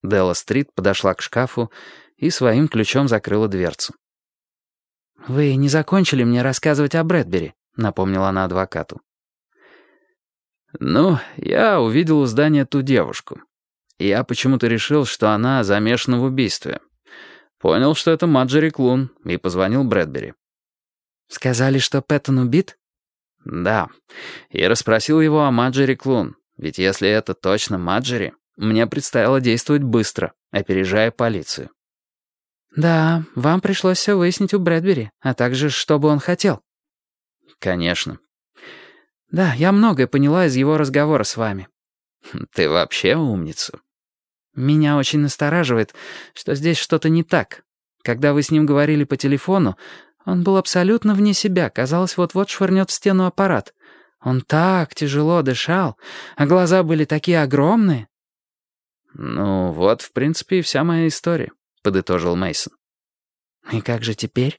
Делла Стрит подошла к шкафу и своим ключом закрыла дверцу. «Вы не закончили мне рассказывать о Брэдбери», — напомнила она адвокату. «Ну, я увидел у здания ту девушку. Я почему-то решил, что она замешана в убийстве. Понял, что это Маджери Клун, и позвонил Брэдбери». «Сказали, что Пэттон убит?» «Да. И расспросил его о Маджери Клун. Ведь если это точно Маджери, мне предстояло действовать быстро, опережая полицию». «Да, вам пришлось все выяснить у Брэдбери, а также, что бы он хотел». «Конечно». «Да, я многое поняла из его разговора с вами». «Ты вообще умница». «Меня очень настораживает, что здесь что-то не так. Когда вы с ним говорили по телефону, он был абсолютно вне себя, казалось, вот-вот швырнет в стену аппарат. Он так тяжело дышал, а глаза были такие огромные». «Ну, вот, в принципе, и вся моя история», — подытожил Мейсон. «И как же теперь?»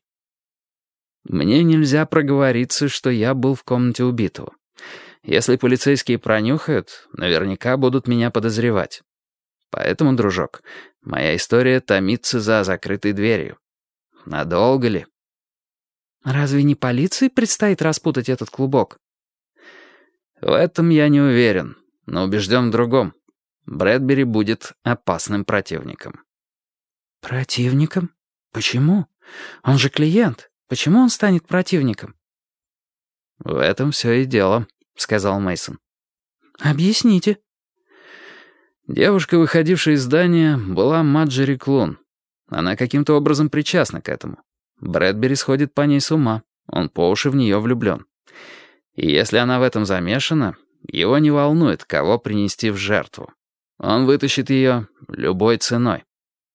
«Мне нельзя проговориться, что я был в комнате убитого. Если полицейские пронюхают, наверняка будут меня подозревать. Поэтому, дружок, моя история томится за закрытой дверью. Надолго ли?» «Разве не полиции предстоит распутать этот клубок?» «В этом я не уверен, но убежден в другом. Брэдбери будет опасным противником». «Противником? Почему? Он же клиент. Почему он станет противником?» «В этом все и дело», — сказал Мейсон. «Объясните». Девушка, выходившая из здания, была Маджери Клун. Она каким-то образом причастна к этому. Брэдбери сходит по ней с ума. Он по уши в нее влюблен. И если она в этом замешана, его не волнует, кого принести в жертву. Он вытащит ее любой ценой.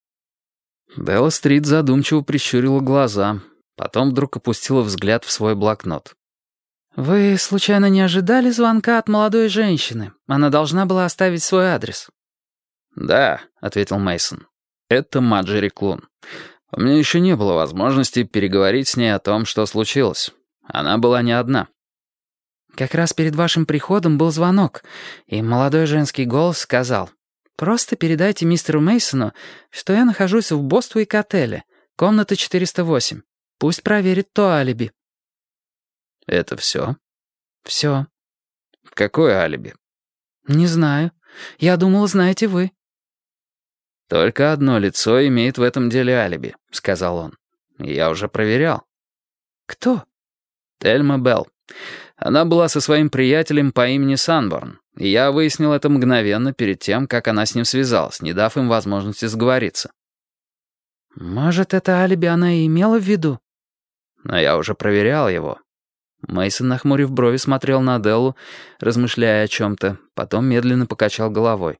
Делла Стрит задумчиво прищурила глаза, потом вдруг опустила взгляд в свой блокнот. «Вы, случайно, не ожидали звонка от молодой женщины? Она должна была оставить свой адрес». «Да», — ответил Мейсон. «Это Маджери Клун. У меня еще не было возможности переговорить с ней о том, что случилось. Она была не одна». «Как раз перед вашим приходом был звонок, и молодой женский голос сказал: «Просто передайте мистеру Мейсону, что я нахожусь в Боствейк-отеле, комната 408. Пусть проверит то алиби». «Это все?» «Все». «Какое алиби?» «Не знаю. Я думал, знаете вы». «Только одно лицо имеет в этом деле алиби», — сказал он. «Я уже проверял». «Кто?» «Тельма Белл. Она была со своим приятелем по имени Санборн, и я выяснил это мгновенно перед тем, как она с ним связалась, не дав им возможности сговориться». «Может, это алиби она и имела в виду?» «Но я уже проверял его». Мейсон, нахмурив брови, смотрел на Деллу, размышляя о чем-то, потом медленно покачал головой.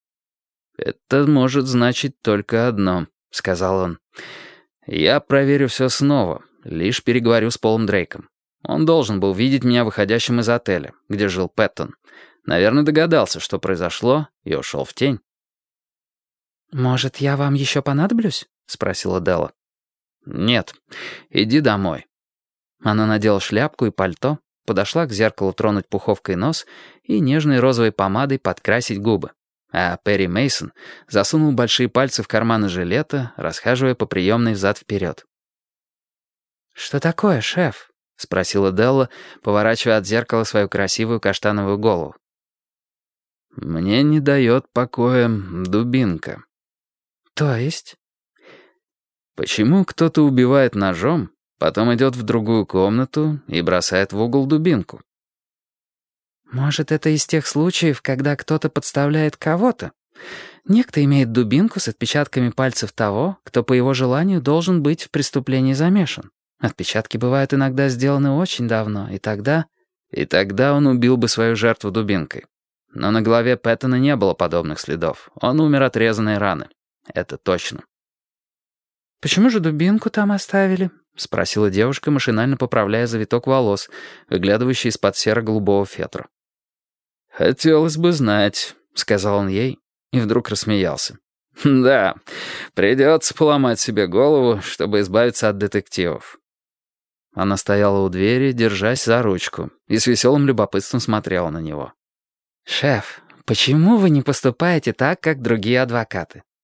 «Это может значить только одно», — сказал он. «Я проверю все снова, лишь переговорю с Полом Дрейком. Он должен был видеть меня выходящим из отеля, где жил Пэттон. Наверное, догадался, что произошло, и ушел в тень». «Может, я вам еще понадоблюсь?» — спросила Делла. «Нет, иди домой». Она надела шляпку и пальто, подошла к зеркалу тронуть пуховкой нос и нежной розовой помадой подкрасить губы. А Перри Мейсон засунул большие пальцы в карманы жилета, расхаживая по приемной взад-вперед. «Что такое, шеф?» — спросила Делла, поворачивая от зеркала свою красивую каштановую голову. «Мне не дает покоя дубинка». «То есть?» «Почему кто-то убивает ножом, потом идет в другую комнату и бросает в угол дубинку?» «Может, это из тех случаев, когда кто-то подставляет кого-то? Некто имеет дубинку с отпечатками пальцев того, кто по его желанию должен быть в преступлении замешан. Отпечатки бывают иногда сделаны очень давно, и тогда...» «И тогда он убил бы свою жертву дубинкой. Но на голове Пэттона не было подобных следов. Он умер от резаной раны. Это точно». «Почему же дубинку там оставили?» — спросила девушка, машинально поправляя завиток волос, выглядывающий из-под серо-голубого фетра. «Хотелось бы знать», — сказал он ей, и вдруг рассмеялся. «Да, придется поломать себе голову, чтобы избавиться от детективов». Она стояла у двери, держась за ручку, и с веселым любопытством смотрела на него. «Шеф, почему вы не поступаете так, как другие адвокаты?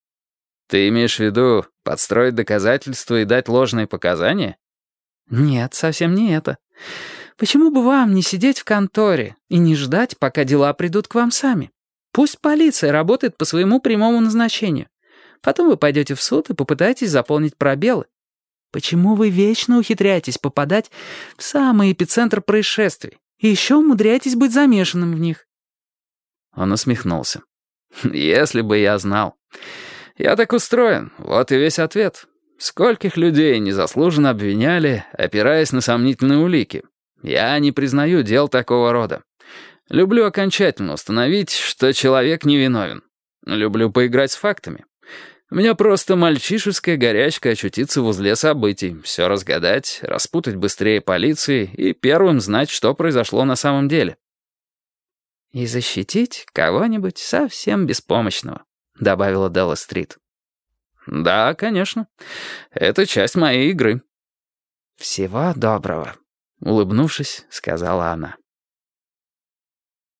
Ты имеешь в виду подстроить доказательства и дать ложные показания? Нет, совсем не это. Почему бы вам не сидеть в конторе и не ждать, пока дела придут к вам сами? Пусть полиция работает по своему прямому назначению. Потом вы пойдете в суд и попытаетесь заполнить пробелы. Почему вы вечно ухитряетесь попадать в самый эпицентр происшествий и еще умудряетесь быть замешанным в них? Он усмехнулся. Если бы я знал. Я так устроен, вот и весь ответ. Скольких людей незаслуженно обвиняли, опираясь на сомнительные улики. Я не признаю дел такого рода. Люблю окончательно установить, что человек невиновен. Люблю поиграть с фактами. У меня просто мальчишеская горячка очутиться в узле событий, все разгадать, распутать быстрее полиции и первым знать, что произошло на самом деле. «И защитить кого-нибудь совсем беспомощного», — добавила Делла Стрит. «Да, конечно. Это часть моей игры». «Всего доброго», — улыбнувшись, сказала она.